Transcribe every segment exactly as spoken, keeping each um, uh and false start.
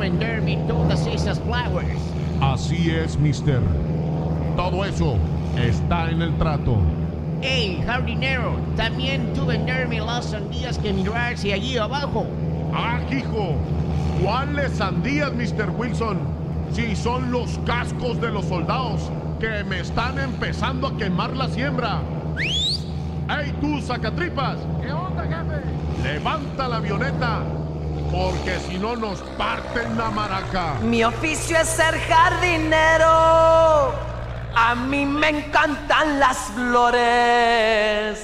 venderme todas esas flowers. Así es, mister. Todo eso está en el trato. Hey, jardinero, también tú venderme las sandías que mirarse allí abajo. ¡Ah, hijo! ¿Cuáles sandías, mister Wilson? Si son los cascos de los soldados que me están empezando a quemar la siembra. ¡Ey, tú, sacatripas! ¿Qué onda, jefe? Levanta la avioneta, porque si no nos parten la maraca. Mi oficio es ser jardinero. A mí me encantan las flores.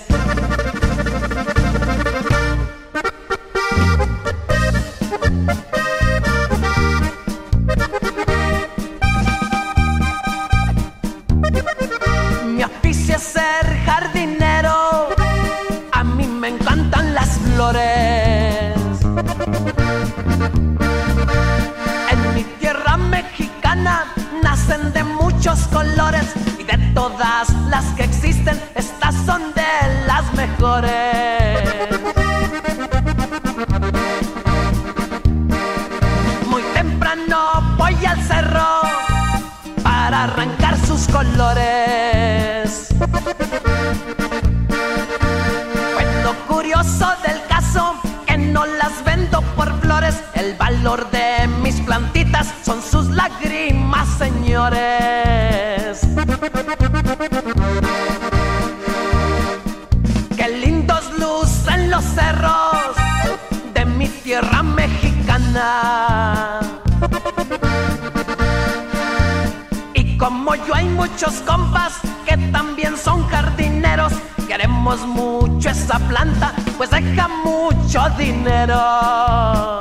Mi oficio es ser jardinero. A mí me encantan las flores. En mi tierra mexicana nacen de muchos colores y de todas las que existen, estas son de las mejores. Muy temprano voy al cerro para arrancar sus colores. Pues lo curioso del caso que no las vendo por flores, el valor de mis plantitas son sus lágrimas, señores. Qué lindos lucen los cerros de mi tierra mexicana. Y como yo hay muchos compas que también son jardineros, queremos mucho esa planta, pues deja mucho dinero.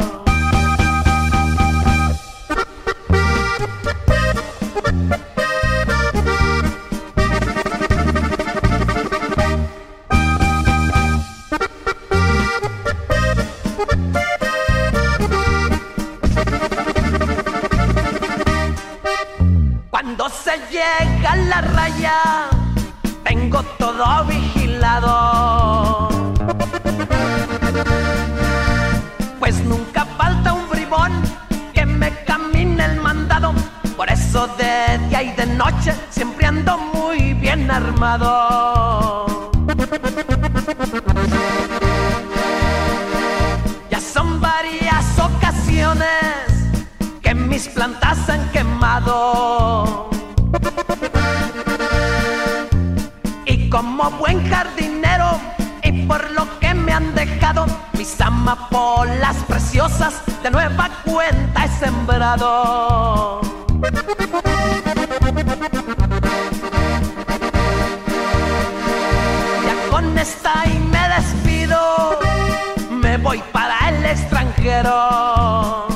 Cuando se llega a la raya, tengo todo vigilado. Pues nunca falta un bribón que me camine el mandado. Por eso de día y de noche siempre ando muy bien armado. Ya son varias ocasiones que mis plantas han quemado. Y como buen jardinero, y por lo que me han dejado, mis amapolas preciosas de nueva cuenta he sembrado. Ya con esta y me despido, me voy para el extranjero.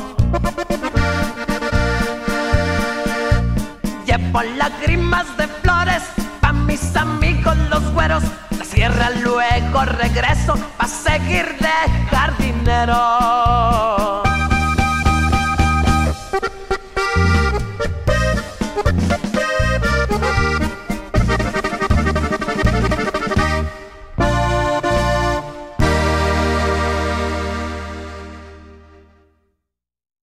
Llevo lágrimas de flores pa' mis amigos los güeros. La sierra luego regreso pa' seguir de jardinero.